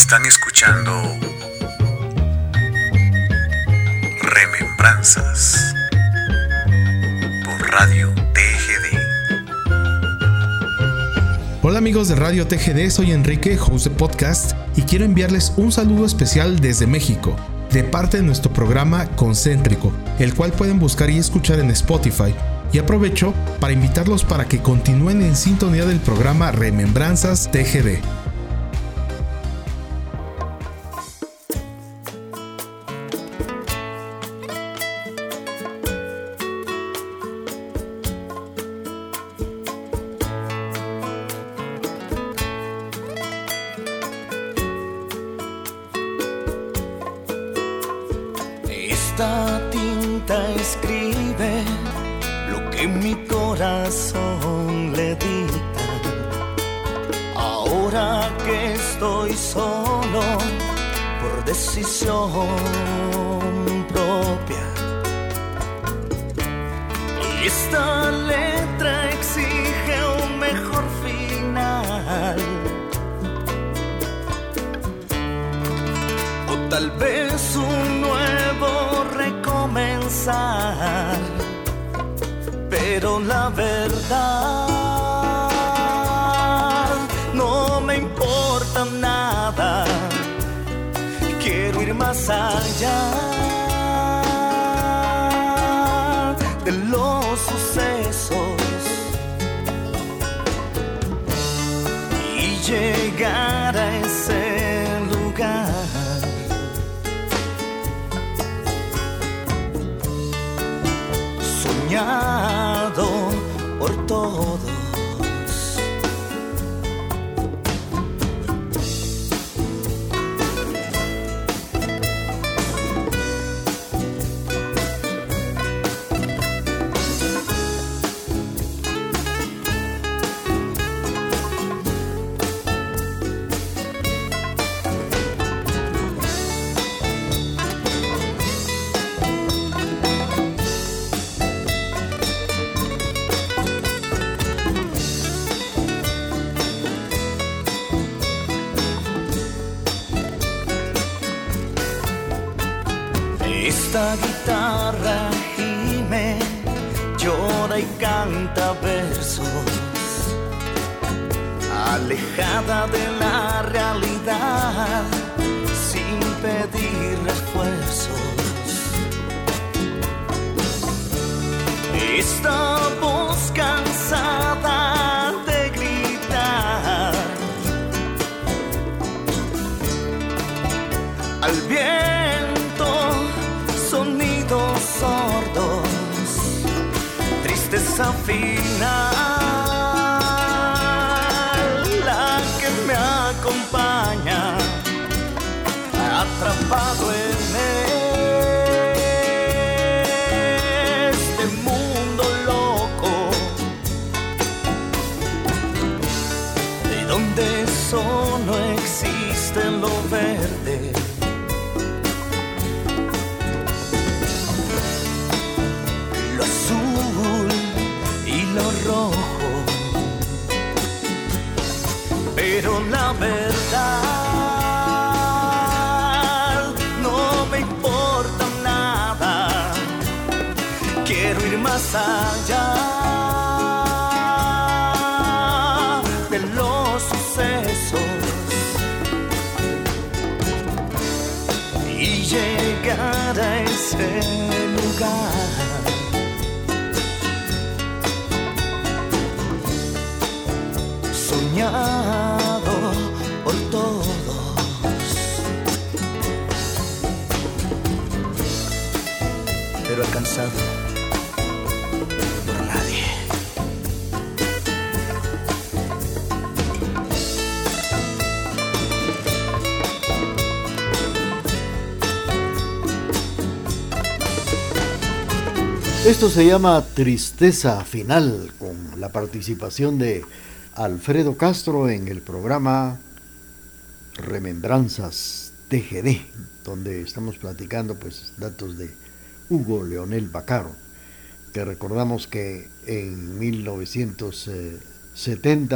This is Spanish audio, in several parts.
Están escuchando Remembranzas por Radio TGD. Hola amigos de Radio TGD, soy Enrique, host de podcast, y quiero enviarles un saludo especial desde México, de parte de nuestro programa Concéntrico, el cual pueden buscar y escuchar en Spotify. Y aprovecho para invitarlos para que continúen en sintonía del programa Remembranzas TGD. Esta tinta escribe lo que mi corazón le dicta. Ahora que estoy solo por decisión propia, esta letra exige un mejor final, o tal vez un nuevo recomenzar. Pero la verdad no me importa nada. Quiero ir más allá de los sucesos y llegar a ese lugar. Soñado por todos. Esta guitarra gime, llora y canta versos, alejada de la realidad, sin pedir refuerzos. Esta voz cansada de gritar al viento, sonidos sordos, tristeza final, la que me acompaña, atrapado en este mundo loco, de donde solo existe lo verde. Lo rojo, pero la verdad no me importa nada. Quiero ir más allá de los sucesos y llegar a ese lugar. Soñado por todos, pero alcanzado por nadie. Esto se llama Tristeza Final, con la participación de Alfredo Castro en el programa Remembranzas TGD, donde estamos platicando pues datos de Hugo Leonel Vaccaro, que recordamos que en 1970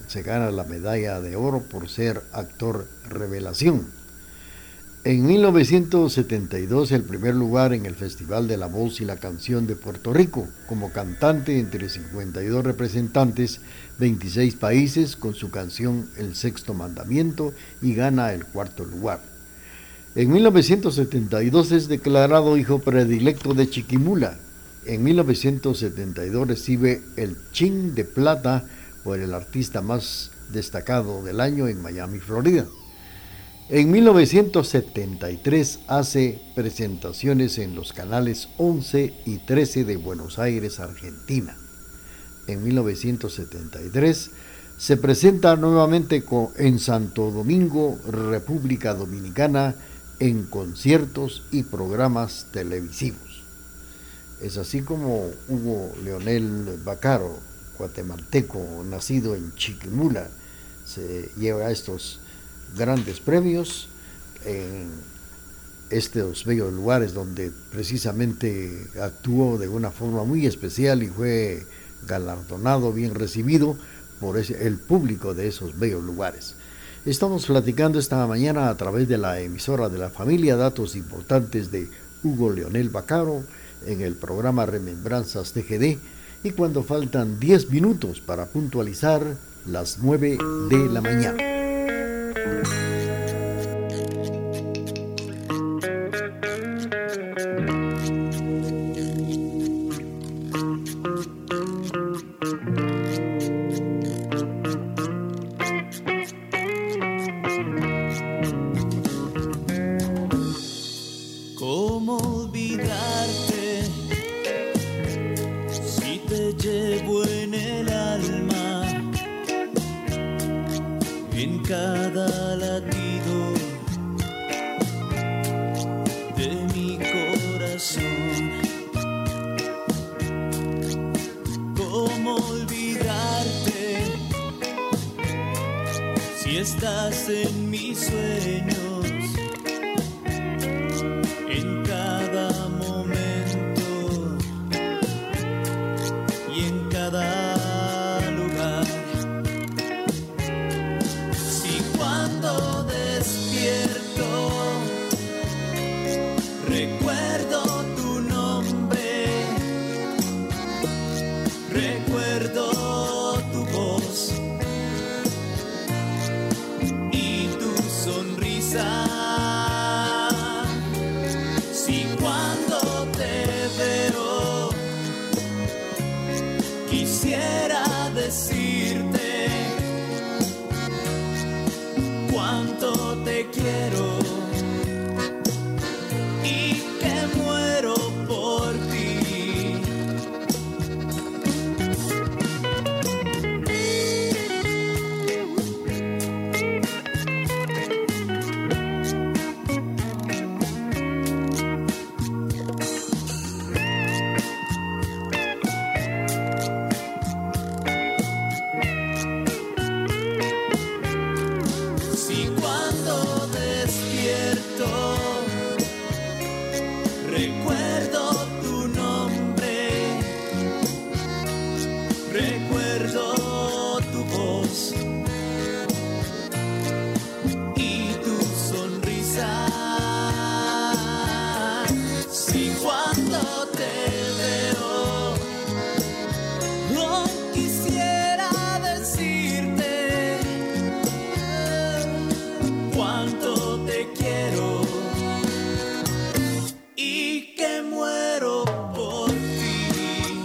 se gana la medalla de oro por ser actor revelación. En 1972, el primer lugar en el Festival de la Voz y la Canción de Puerto Rico, como cantante entre 52 representantes, 26 países, con su canción El Sexto Mandamiento, y gana el cuarto lugar. En 1972 es declarado hijo predilecto de Chiquimula. En 1972 recibe el Chin de Plata por el artista más destacado del año en Miami, Florida. En 1973 hace presentaciones en los canales 11 y 13 de Buenos Aires, Argentina. En 1973 se presenta nuevamente en Santo Domingo, República Dominicana, en conciertos y programas televisivos. Es así como Hugo Leonel Vaccaro, guatemalteco, nacido en Chiquimula, se lleva estos grandes premios en estos bellos lugares donde precisamente actuó de una forma muy especial y fue galardonado, bien recibido por el público de esos bellos lugares. Estamos platicando esta mañana a través de la emisora de la familia datos importantes de Hugo Leonel Vaccaro en el programa Remembranzas TGD, y cuando faltan 10 minutos para puntualizar las 9 de la mañana. ¿Cómo olvidarte si te llevo en el alma, en cada latido de mi corazón? ¿Cómo olvidarte si estás en mis sueños? En cada momento y en cada lugar. Si cuando despierto recuerdo tu nombre, recuerdo tu voz y tu sonrisa. Quisiera decirte cuánto te quiero y que muero por ti. Recuerdo tu nombre, recuerdo tu voz y tu sonrisa. Si cuando te veo no quisiera decirte cuánto te quiero y que muero por ti,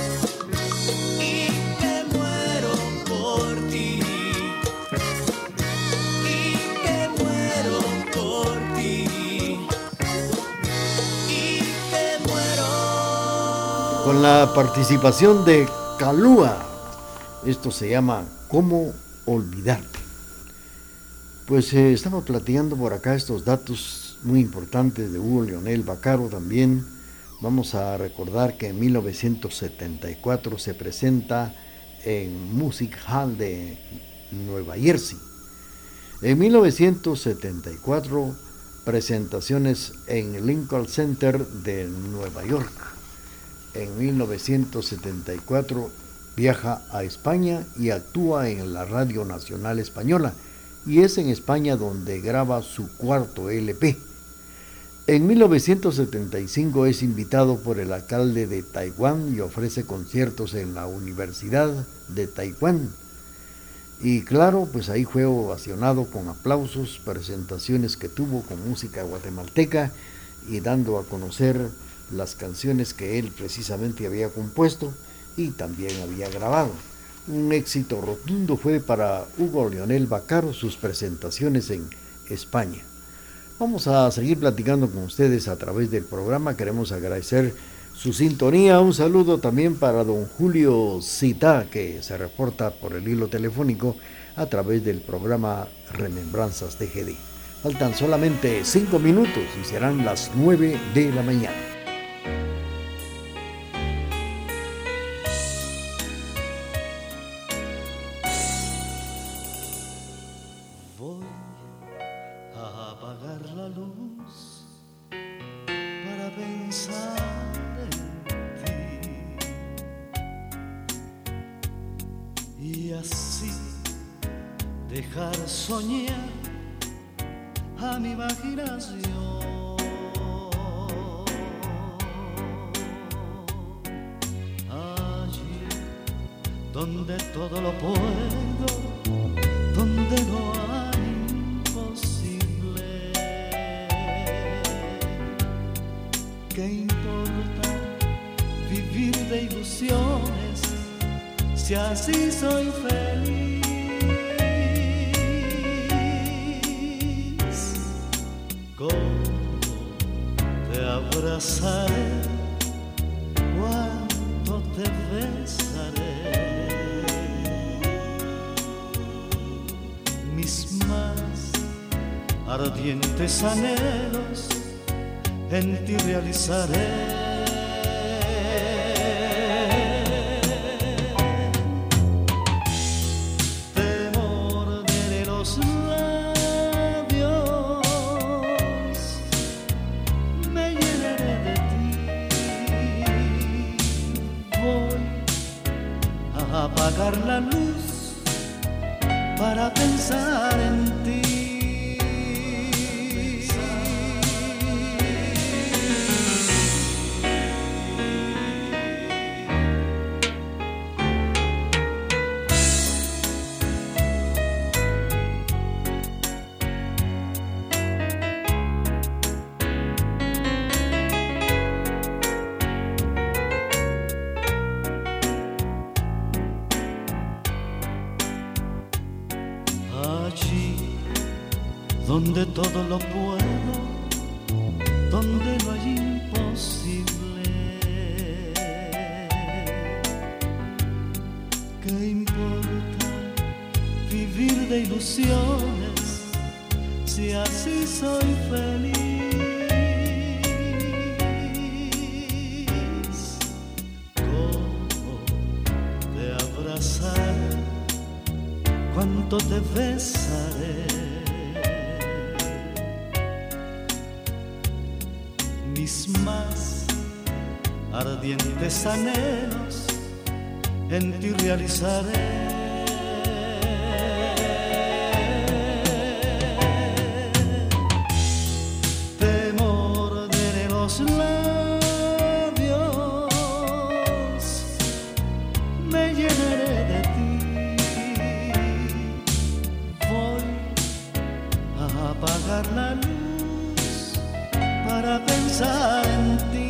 y que muero por ti, y que muero por ti, y que muero. Con la participación de Calúa, esto se llama ¿Cómo olvidarte? Pues estamos platicando por acá estos datos muy importantes de Hugo Leonel Vaccaro también. Vamos a recordar que en 1974 se presenta en Music Hall de Nueva Jersey. En 1974, presentaciones en Lincoln Center de Nueva York. En 1974, Viaja a España y actúa en la Radio Nacional Española, y es en España donde graba su cuarto LP. En 1975 es invitado por el alcalde de Taiwán y ofrece conciertos en la Universidad de Taiwán. Y claro, pues ahí fue ovacionado con aplausos, presentaciones que tuvo con música guatemalteca y dando a conocer las canciones que él precisamente había compuesto y también había grabado. Un éxito rotundo fue para Hugo Leonel Vaccaro sus presentaciones en España. Vamos a seguir platicando con ustedes a través del programa. Queremos agradecer su sintonía. Un saludo también para don Julio Citá, que se reporta por el hilo telefónico a través del programa Remembranzas TGD. Faltan solamente 5 minutos y serán las 9 de la mañana. Voy a apagar la luz para pensar en ti y así dejar soñar a mi imaginación. Allí donde todo lo puedo, donde no hay imposible. ¿Qué importa vivir de ilusiones si así soy feliz? Abrazaré, cuánto te besaré, mis más ardientes anhelos en ti realizaré. Apagar la luz para pensar en ti. Donde todo lo puedo, donde no hay imposible. ¿Qué importa vivir de ilusiones si así soy feliz? ¿Cómo te abrazaré? ¿Cuánto te besaré? Mis más ardientes anhelos en ti realizaré. Te morderé los labios, me llenaré de ti. Voy a apagar la luz para pensar en ti.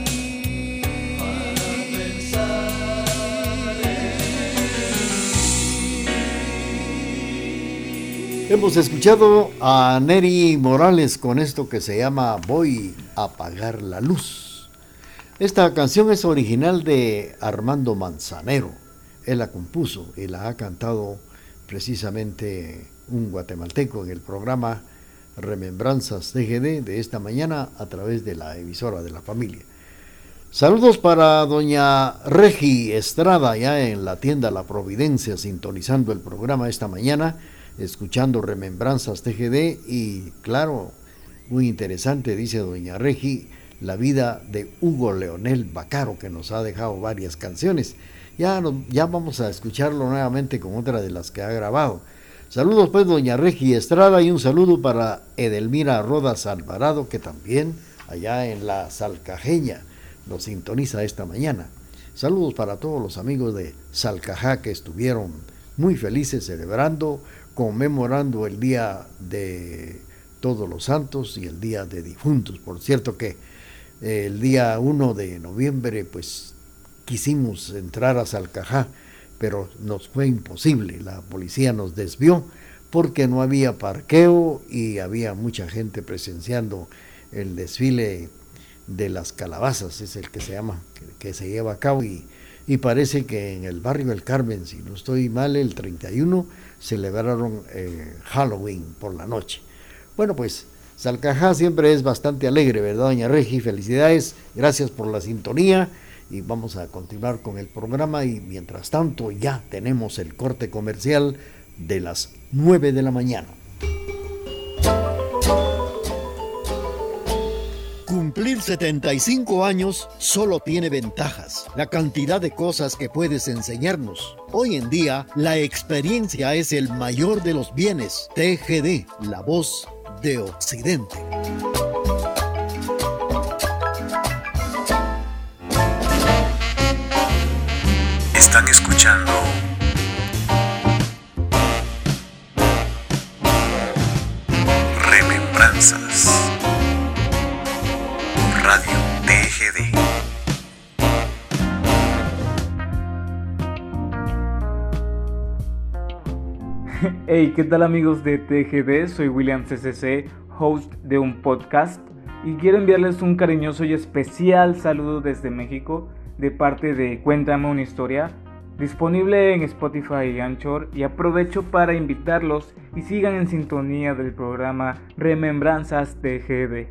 Hemos escuchado a Neri Morales con esto que se llama Voy a apagar la luz. Esta canción es original de Armando Manzanero. Él la compuso y la ha cantado precisamente un guatemalteco en el programa Remembranzas TGD de esta mañana a través de la emisora de la familia. Saludos para doña Regi Estrada, ya en la tienda La Providencia, sintonizando el programa esta mañana, escuchando Remembranzas TGD y claro, muy interesante, dice doña Regi, la vida de Hugo Leonel Vaccaro, que nos ha dejado varias canciones. Ya vamos a escucharlo nuevamente con otra de las que ha grabado. Saludos pues doña Regi Estrada y un saludo para Edelmira Rodas Alvarado, que también allá en la Salcajeña nos sintoniza esta mañana. Saludos para todos los amigos de Salcajá que estuvieron muy felices celebrando, conmemorando el Día de Todos los Santos y el Día de Difuntos. Por cierto que el día 1 de noviembre pues quisimos entrar a Salcajá, pero nos fue imposible. La policía nos desvió porque no había parqueo y había mucha gente presenciando el desfile de las calabazas, es el que se llama, que se lleva a cabo, y parece que en el barrio del Carmen, si no estoy mal, el 31 celebraron Halloween por la noche. Bueno, pues Salcajá siempre es bastante alegre, ¿verdad, doña Regi? Felicidades, gracias por la sintonía y vamos a continuar con el programa, y mientras tanto ya tenemos el corte comercial de las 9 de la mañana. Cumplir 75 años solo tiene ventajas, la cantidad de cosas que puedes enseñarnos. Hoy en día, la experiencia es el mayor de los bienes. TGD, la voz de Occidente. Están escuchando Remembranzas por Radio TGD. Hey, ¿qué tal amigos de TGD? Soy William CCC, host de un podcast, y quiero enviarles un cariñoso y especial saludo desde México de parte de Cuéntame una historia, disponible en Spotify y Anchor, y aprovecho para invitarlos y sigan en sintonía del programa Remembranzas TGD.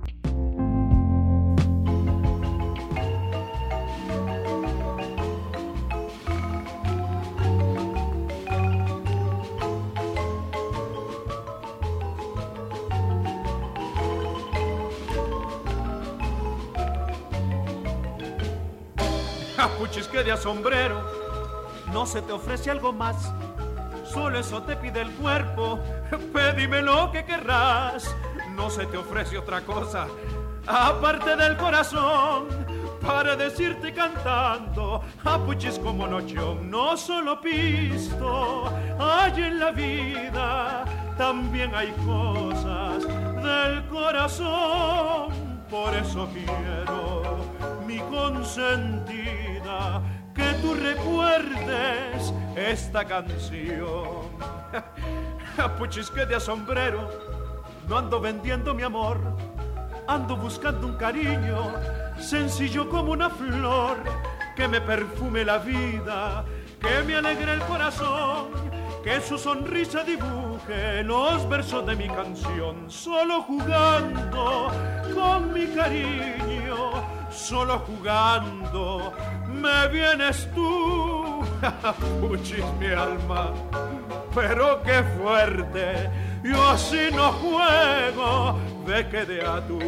Puchis, que de sombrero, no se te ofrece algo más, solo eso te pide el cuerpo, pedime lo que querrás, no se te ofrece otra cosa, aparte del corazón, para decirte cantando, Puchis, como nochón, no solo pisto, hay en la vida, también hay cosas del corazón, por eso quiero, mi consentida, que tú recuerdes esta canción. Puchis, que de sombrero, no ando vendiendo mi amor, ando buscando un cariño, sencillo como una flor, que me perfume la vida, que me alegre el corazón, que su sonrisa dibuje los versos de mi canción, solo jugando con mi cariño, solo jugando me vienes tú. Puchis, mi alma, pero qué fuerte, yo así no juego, ve que de a tú.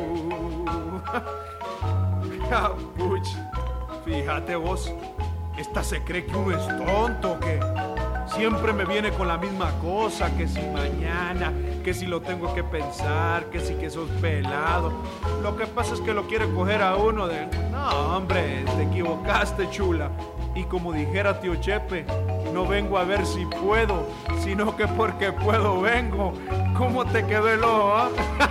Puchis, fíjate vos, esta se cree que uno es tonto, que siempre me viene con la misma cosa, que si mañana, que si lo tengo que pensar, que si que sos pelado. Lo que pasa es que lo quiere coger a uno de, no hombre, te equivocaste, chula. Y como dijera tío Chepe, no vengo a ver si puedo, sino que porque puedo vengo. ¿Cómo te quedó el ojo,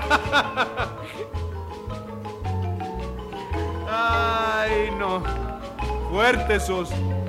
Ay, no, fuerte sos.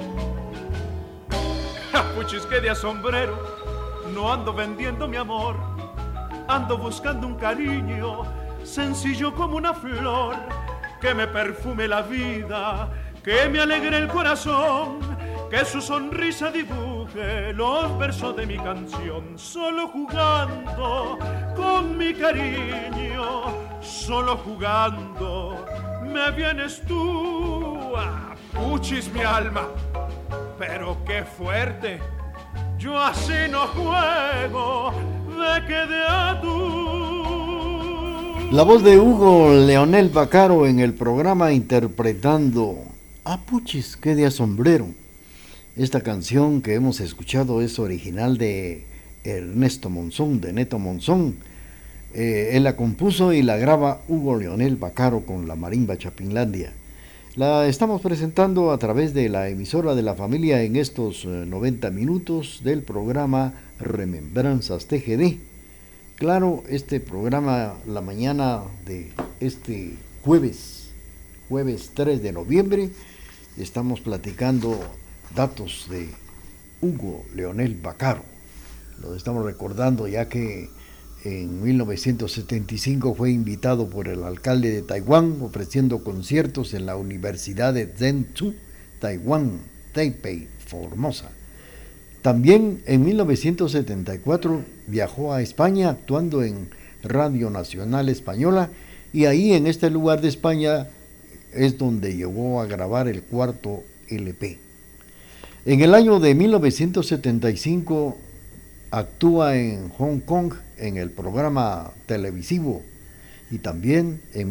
Puchis, que de sombrero, no ando vendiendo mi amor, ando buscando un cariño, sencillo como una flor, que me perfume la vida, que me alegre el corazón, que su sonrisa dibuje los versos de mi canción, solo jugando con mi cariño, solo jugando me vienes tú. Puchis, mi alma, pero qué fuerte, yo así no juego, de que de a tú. La voz de Hugo Leonel Bacaro en el programa interpretando Puchis, que de sombrero. Esta canción que hemos escuchado es original de Ernesto Monzón, de Neto Monzón. Él la compuso y la graba Hugo Leonel Vaccaro con la Marimba Chapinlandia. La estamos presentando a través de la emisora de la familia en estos 90 minutos del programa Remembranzas TGD. Claro, este programa la mañana de este jueves 3 de noviembre, estamos platicando datos de Hugo Leonel Vaccaro. Lo estamos recordando ya que en 1975 fue invitado por el alcalde de Taiwán ofreciendo conciertos en la Universidad de Zhengzhou, Taiwán, Taipei, Formosa. También en 1974 viajó a España actuando en Radio Nacional Española y ahí en este lugar de España es donde llegó a grabar el cuarto LP. En el año de 1975 actúa en Hong Kong en el programa televisivo y también en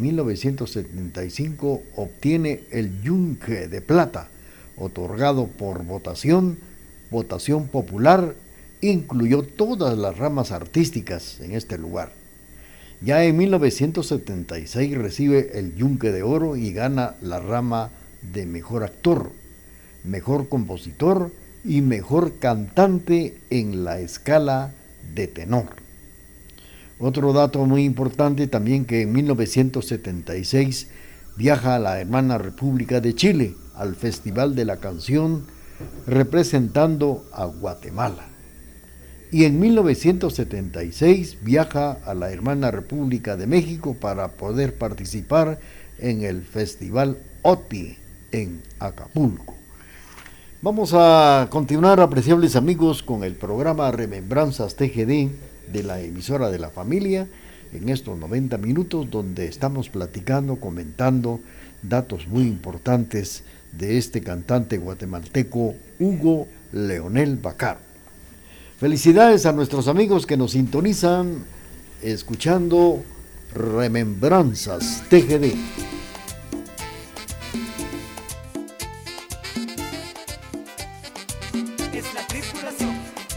1975 obtiene el Yunque de Plata, otorgado por votación popular, incluyó todas las ramas artísticas en este lugar. Ya en 1976 recibe el Yunque de Oro y gana la rama de Mejor Actor, Mejor Compositor y Mejor Cantante en la escala de tenor. Otro dato muy importante también que en 1976 viaja a la hermana República de Chile al Festival de la Canción representando a Guatemala. Y en 1976 viaja a la hermana República de México para poder participar en el Festival OTI en Acapulco. Vamos a continuar, apreciables amigos, con el programa Remembranzas TGD de la emisora de la familia en estos 90 minutos donde estamos platicando, comentando datos muy importantes de este cantante guatemalteco Hugo Leonel Vaccaro. Felicidades a nuestros amigos que nos sintonizan escuchando Remembranzas TGD. Es la tripulación.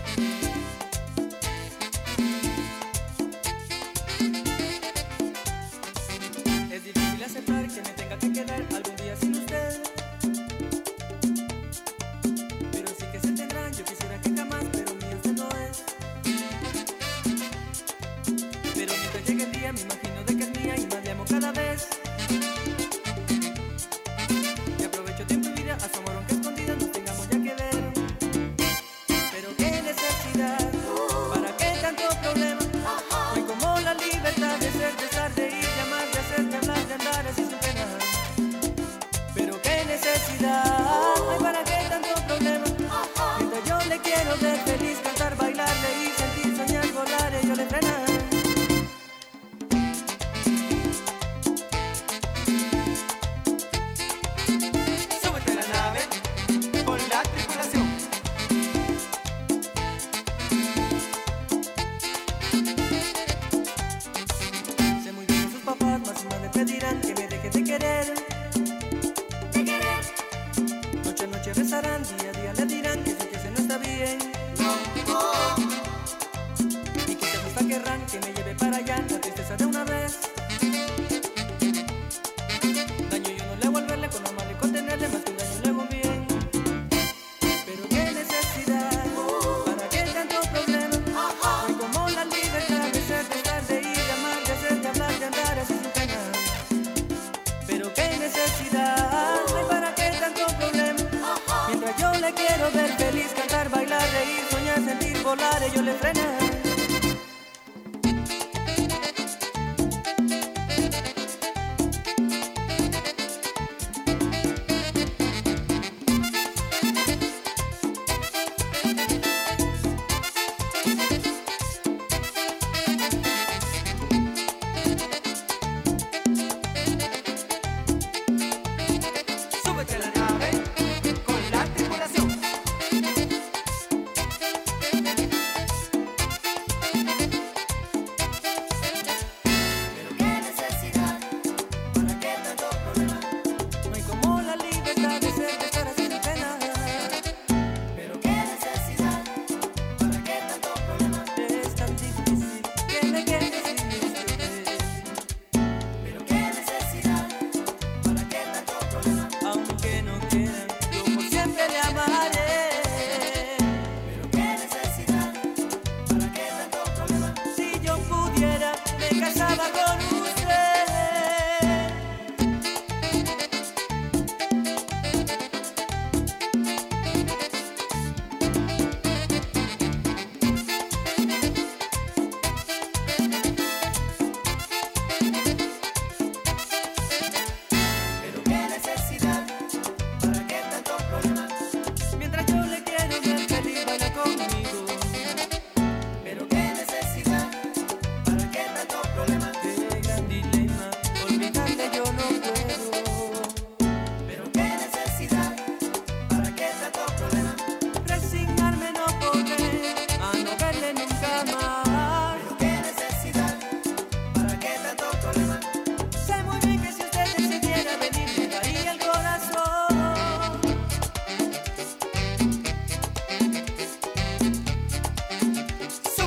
Es difícil aceptar que me tenga que quedar algún día sin usted, pero sí que se tendrán. Yo quisiera que jamás, pero mío usted no es. Pero mientras llegue el día me imagino de que es mía y más le amo cada vez. Y aprovecho tiempo y vida a su amor aunque escondida nos tengamos ya que ver. Pero qué necesidad, ¿para qué tanto problema? No hay como la libertad de ser, de estar, de ir, de amar, de hacer, de hablar, de andar así sin pena. Pero qué necesidad, no hay para qué tanto problema. Mientras yo le quiero ver feliz, cantar, bailar, reír, sentir, soñar, volar, ello le frena. Súbete a la nave con la tripulación. Sé muy bien que sus papás más y más le pedirán que me deje de querer. Noche a noche rezarán, día a día le dirán que eso que hace no está bien. Y quizás hasta querrán que me lleve para allá, la tristeza de una vez. Daño yo no le hago al verle, con amarle, contenerle, más que un daño le hago bien. Pero qué necesidad, ¿para qué tanto problema? No hay como la libertad de ser, de estar, de ir, de amar, de hacer, de hablar, de andar así sin pena. Pero qué necesidad, no hay para qué tanto problema. Mientras yo le quiero ver feliz, cantar, bailar, reír, soñar, sentir, volar, ello le frena. Súbete a la nave con la tripulación.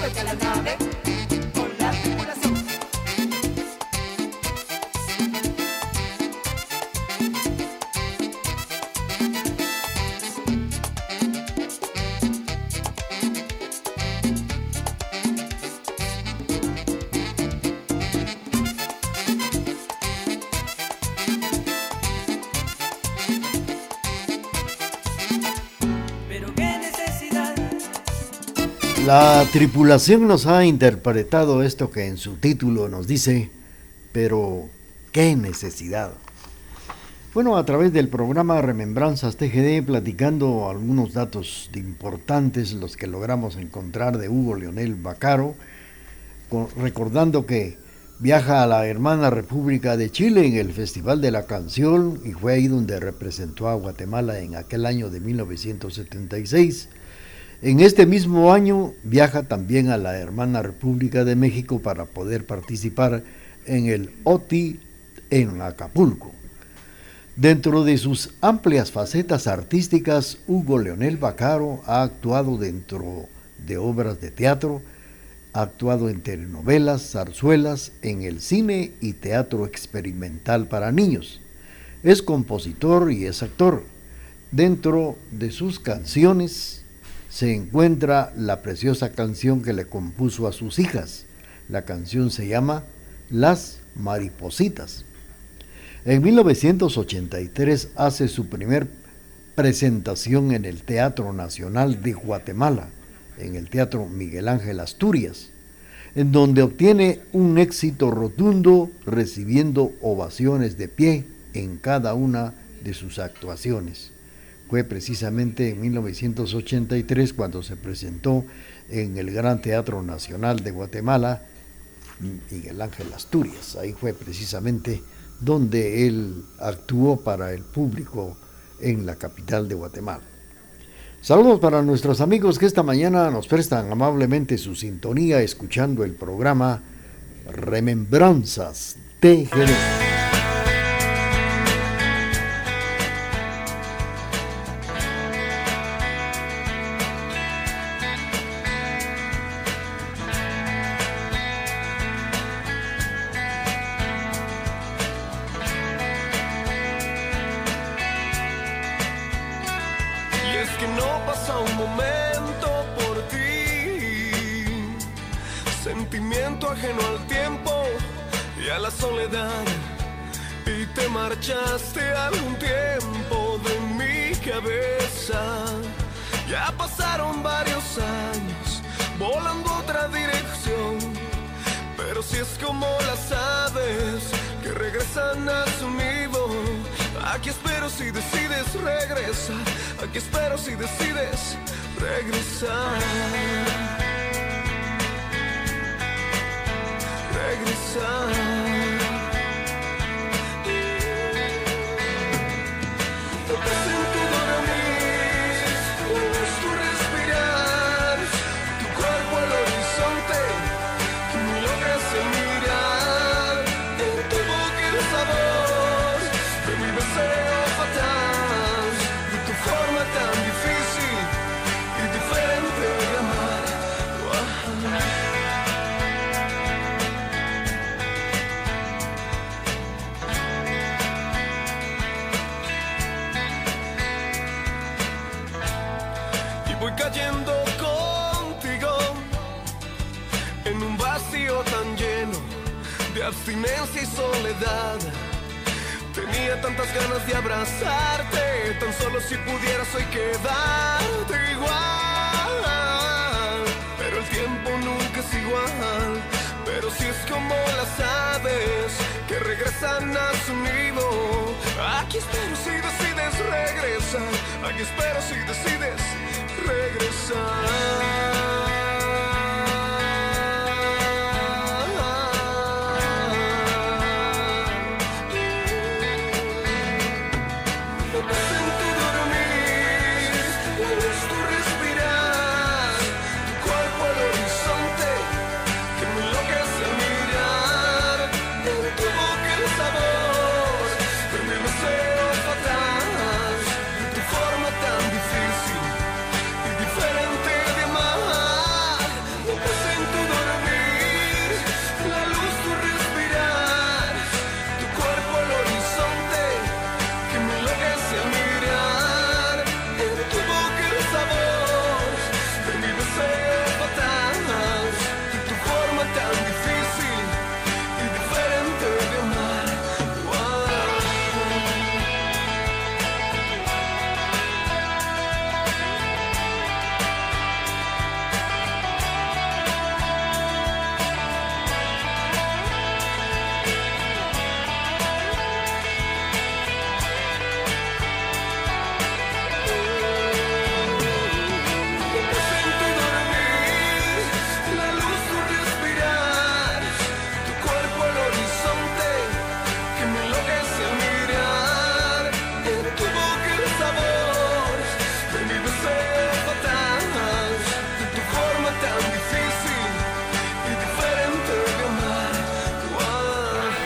acerca la nave con la tripulación. Pero qué necesidad. La tripulación nos ha interpretado esto que en su título nos dice, pero qué necesidad. Bueno, a través del programa Remembranzas TGD, platicando algunos datos importantes, los que logramos encontrar de Hugo Leonel Vaccaro, recordando que viaja a la hermana República de Chile en el Festival de la Canción, y fue ahí donde representó a Guatemala en aquel año de 1976. En este mismo año viaja también a la hermana República de México para poder participar en el OTI en Acapulco. Dentro de sus amplias facetas artísticas, Hugo Leonel Vaccaro ha actuado dentro de obras de teatro, ha actuado en telenovelas, zarzuelas, en el cine y teatro experimental para niños. Es compositor y es actor. Dentro de sus canciones se encuentra la preciosa canción que le compuso a sus hijas. La canción se llama Las Maripositas. En 1983 hace su primer presentación en el Teatro Nacional de Guatemala, en el Teatro Miguel Ángel Asturias, en donde obtiene un éxito rotundo, recibiendo ovaciones de pie en cada una de sus actuaciones. Fue precisamente en 1983 cuando se presentó en el Gran Teatro Nacional de Guatemala, Miguel Ángel Asturias. Ahí fue precisamente donde él actuó para el público en la capital de Guatemala. Saludos para nuestros amigos que esta mañana nos prestan amablemente su sintonía escuchando el programa Remembranzas TGD. Sentimiento ajeno al tiempo y a la soledad, y te marchaste algún tiempo de mi cabeza. Ya pasaron varios años volando otra dirección, pero si es como las aves que regresan a su nido, aquí espero si decides regresar, aquí espero si decides regresar. Te presento dormir, tu respirar, tu cuerpo al horizonte, que me logras mirar, en tu boca el sabor de mi deseo fatal, de tu forma tan difícil y diferente de amar. Voy cayendo contigo en un vacío tan lleno de abstinencia y soledad. Tenía tantas ganas de abrazarte, tan solo si pudieras hoy quedarte igual. Pero el tiempo nunca es igual, pero si es como las aves que regresan a su nido. Aquí espero si decides regresar, aquí espero si decides regresar. Forma tan difícil y diferente de amar.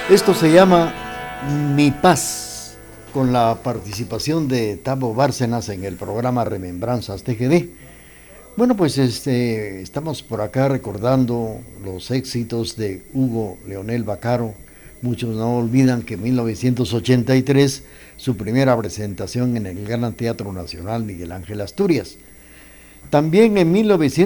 Esto se llama Mi Paz, con la participación de Tabo Bárcenas en el programa Remembranzas TGD. Bueno, pues estamos por acá recordando los éxitos de Hugo Leonel Vaccaro. Muchos no olvidan que en 1983 su primera presentación en el Gran Teatro Nacional Miguel Ángel Asturias. También en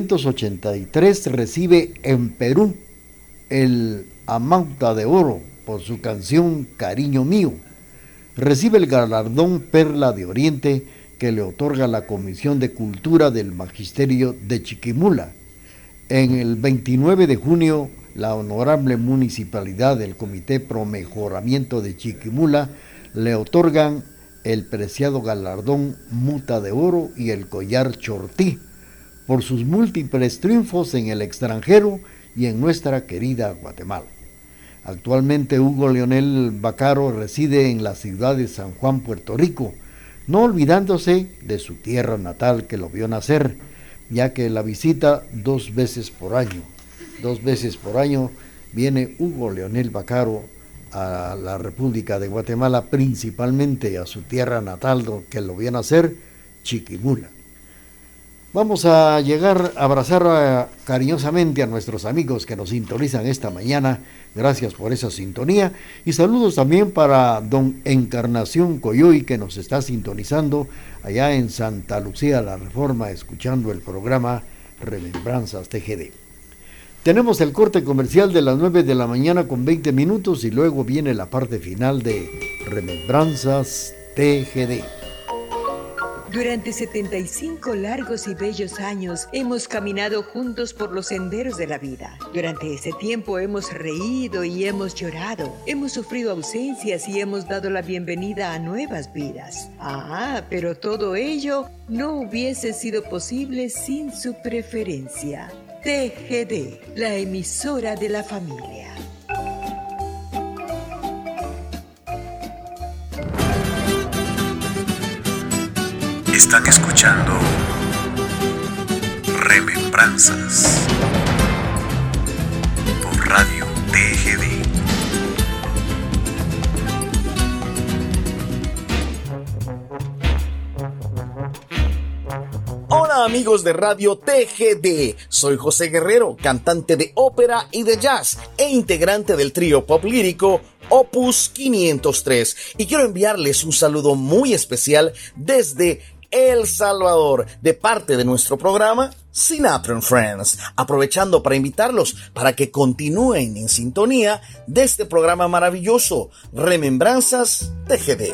1983 recibe en Perú el Amauta de Oro por su canción Cariño Mío. Recibe el galardón Perla de Oriente que le otorga la Comisión de Cultura del Magisterio de Chiquimula. En el 29 de junio, la honorable municipalidad del Comité Pro Mejoramiento de Chiquimula le otorgan el preciado galardón Muta de Oro y el collar Chortí por sus múltiples triunfos en el extranjero y en nuestra querida Guatemala. Actualmente Hugo Leonel Vaccaro reside en la ciudad de San Juan, Puerto Rico, no olvidándose de su tierra natal que lo vio nacer, ya que la visita 2 veces por año. 2 veces por año viene Hugo Leonel Vaccaro a la República de Guatemala, principalmente a su tierra natal que lo vio nacer, Chiquimula. Vamos a llegar a abrazar cariñosamente a nuestros amigos que nos sintonizan esta mañana. Gracias por esa sintonía. Y saludos también para don Encarnación Coyoy, que nos está sintonizando allá en Santa Lucía, La Reforma, escuchando el programa Remembranzas TGD. Tenemos el corte comercial de las 9 de la mañana con 20 minutos y luego viene la parte final de Remembranzas TGD. Durante 75 largos y bellos años hemos caminado juntos por los senderos de la vida. Durante ese tiempo hemos reído y hemos llorado, hemos sufrido ausencias y hemos dado la bienvenida a nuevas vidas. Pero todo ello no hubiese sido posible sin su preferencia. TGD, la emisora de la familia. Están escuchando Remembranzas por Radio TGD. Hola amigos de Radio TGD, soy José Guerrero, cantante de ópera y de jazz e integrante del trío pop lírico Opus 503 y quiero enviarles un saludo muy especial desde El Salvador, de parte de nuestro programa Sinatra and Friends, aprovechando para invitarlos para que continúen en sintonía de este programa maravilloso, Remembranzas TGD.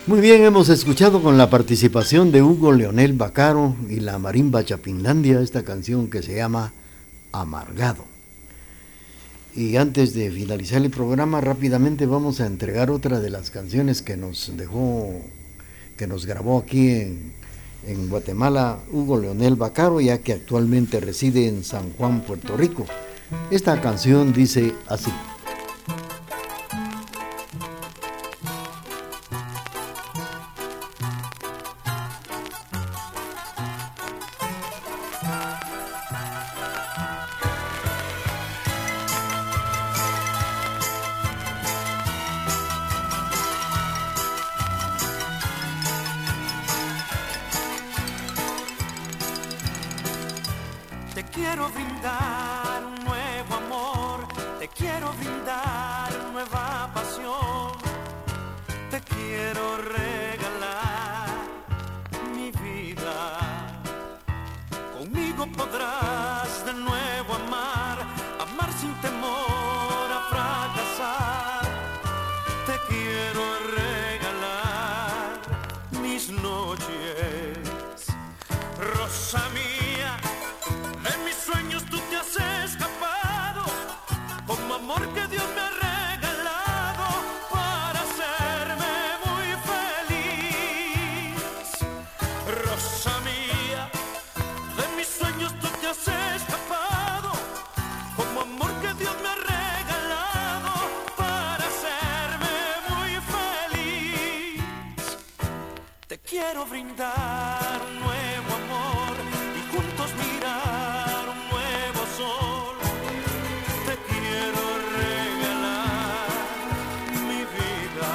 Muy bien, hemos escuchado con la participación de Hugo Leonel Vaccaro y la Marimba Chapinlandia esta canción que se llama Amargado. Y antes de finalizar el programa, rápidamente vamos a entregar otra de las canciones que nos grabó aquí en Guatemala Hugo Leonel Vaccaro, ya que actualmente reside en San Juan, Puerto Rico. Esta canción dice así. Te quiero brindar un nuevo amor, te quiero brindar nueva pasión, te quiero regalar mi vida. Conmigo podrás de nuevo amar, amar sin temor a fracasar. Te quiero regalar mis noches, rosa mía. En mis sueños tú te has escapado, como amor que Dios me ha regalado para hacerme muy feliz. Rosa mía, de mis sueños tú te has escapado, como amor que Dios me ha regalado para hacerme muy feliz. Te quiero brindar un nuevo amor y juntos mirar un nuevo sol. Te quiero regalar mi vida.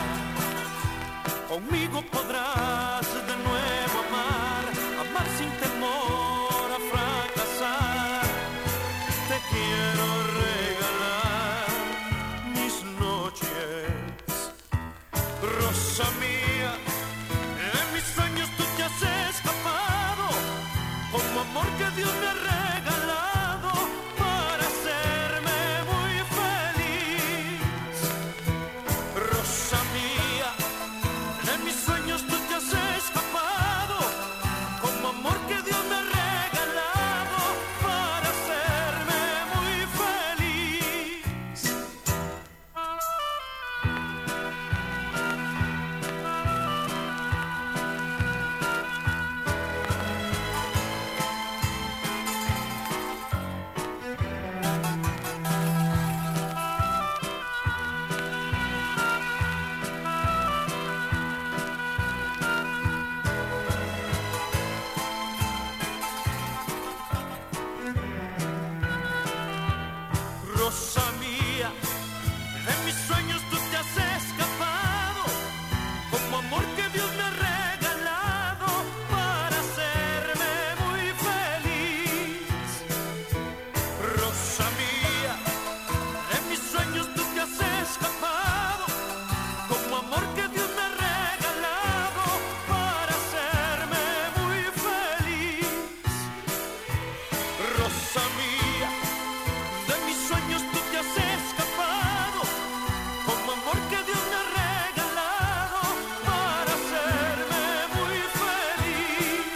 Conmigo podrás de nuevo amar, amar sin temor a fracasar. Te quiero regalar mis noches, rosa mía. En mis sueños tú te has escapado, como amor que Dios me ha regalado para hacerme muy feliz. Rosa mía, en mis sueños tú te has escapado, como amor que Dios me ha regalado para hacerme muy feliz. Rosa mía, en mis sueños tú te has escapado, como amor que Dios me ha regalado para hacerme muy feliz. Rosa mía, en mis sueños tú te has escapado, como amor que Dios me ha regalado para hacerme muy feliz. Rosa mía, de mis sueños tú te has escapado, como amor que Dios me ha regalado para hacerme muy feliz.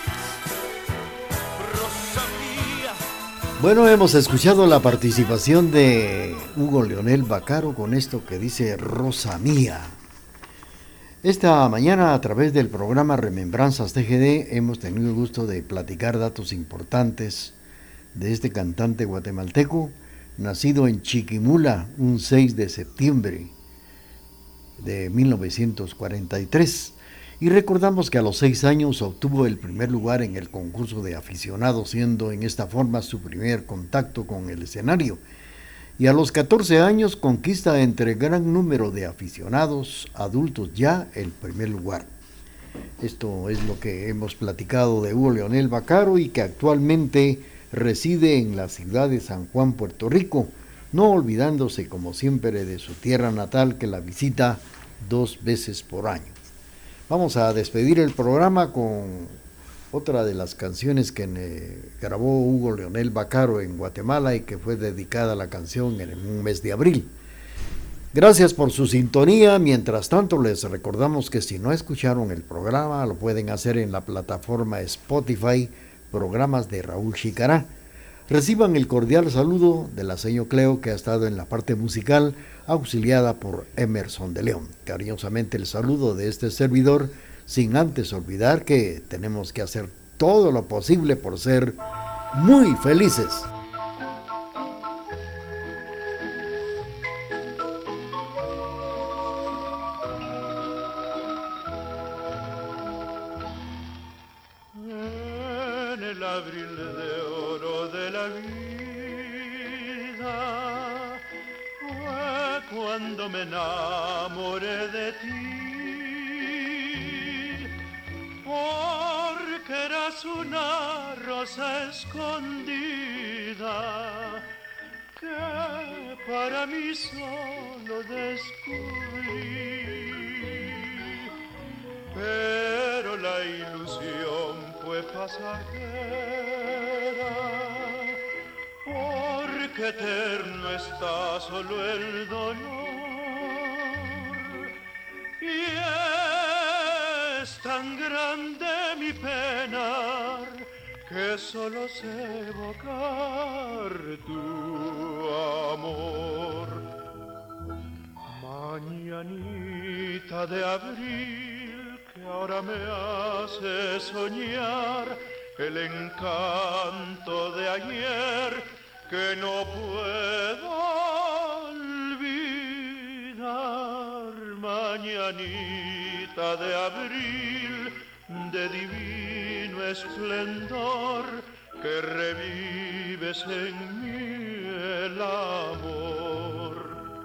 Rosa mía. Bueno, hemos escuchado la participación de Hugo Leonel Vaccaro con esto que dice Rosa Mía. Esta mañana a través del programa Remembranzas TGD hemos tenido el gusto de platicar datos importantes de este cantante guatemalteco, nacido en Chiquimula un 6 de septiembre de 1943. Y recordamos que a los 6 años obtuvo el primer lugar en el concurso de aficionados, siendo en esta forma su primer contacto con el escenario. Y a los 14 años conquista entre gran número de aficionados adultos ya el primer lugar. Esto es lo que hemos platicado de Hugo Leonel Vaccaro y que actualmente reside en la ciudad de San Juan, Puerto Rico, no olvidándose como siempre de su tierra natal que la visita 2 veces por año. Vamos a despedir el programa con otra de las canciones que grabó Hugo Leonel Vaccaro en Guatemala y que fue dedicada a la canción en un mes de abril. Gracias por su sintonía. Mientras tanto, les recordamos que si no escucharon el programa, lo pueden hacer en la plataforma Spotify, programas de Raúl Chicará. Reciban el cordial saludo de la señor Cleo, que ha estado en la parte musical, auxiliada por Emerson de León. Cariñosamente el saludo de este servidor, sin antes olvidar que tenemos que hacer todo lo posible por ser muy felices. En el abril de oro de la vida fue cuando me enamoré de ti, porque eras una rosa escondida que para mí solo descubrí. Pero la ilusión fue pasajera, porque eterno está solo el dolor, y es tan grande mi pena que solo sé evocar tu amor. Mañanita de abril, que ahora me hace soñar el encanto de ayer que no puedo olvidar. Mañanita de abril, de divino esplendor, que revives en mí el amor.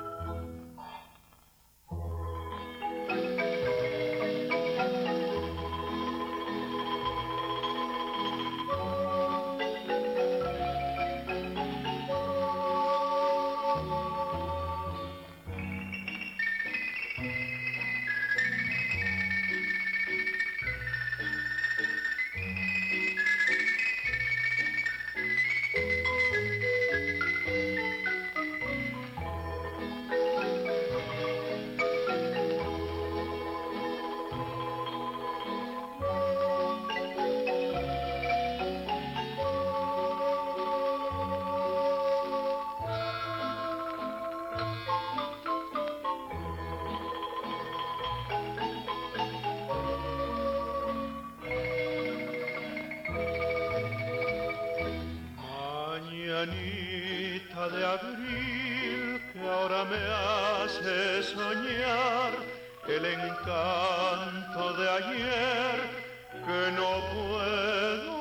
Mañanita de abril, que ahora me hace soñar el encanto de ayer que no puedo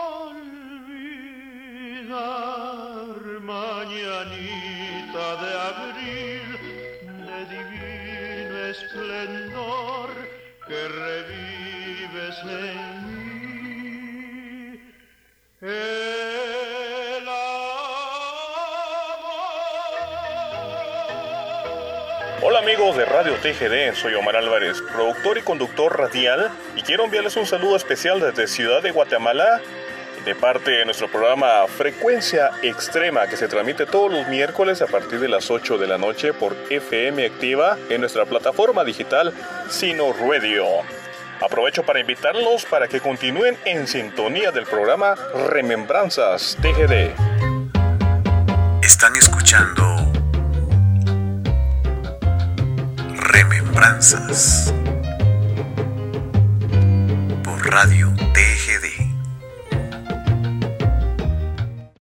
olvidar. Mañanita de abril, de divino esplendor, que revives en mí el amor. Hola amigos de Radio TGD, soy Omar Álvarez, productor y conductor radial, y quiero enviarles un saludo especial desde Ciudad de Guatemala, de parte de nuestro programa Frecuencia Extrema, que se transmite todos los miércoles a partir de las 8 de la noche por FM Activa en nuestra plataforma digital Sino Radio. Aprovecho para invitarlos para que continúen en sintonía del programa Remembranzas TGD. Están escuchando Remembranzas por Radio TGD.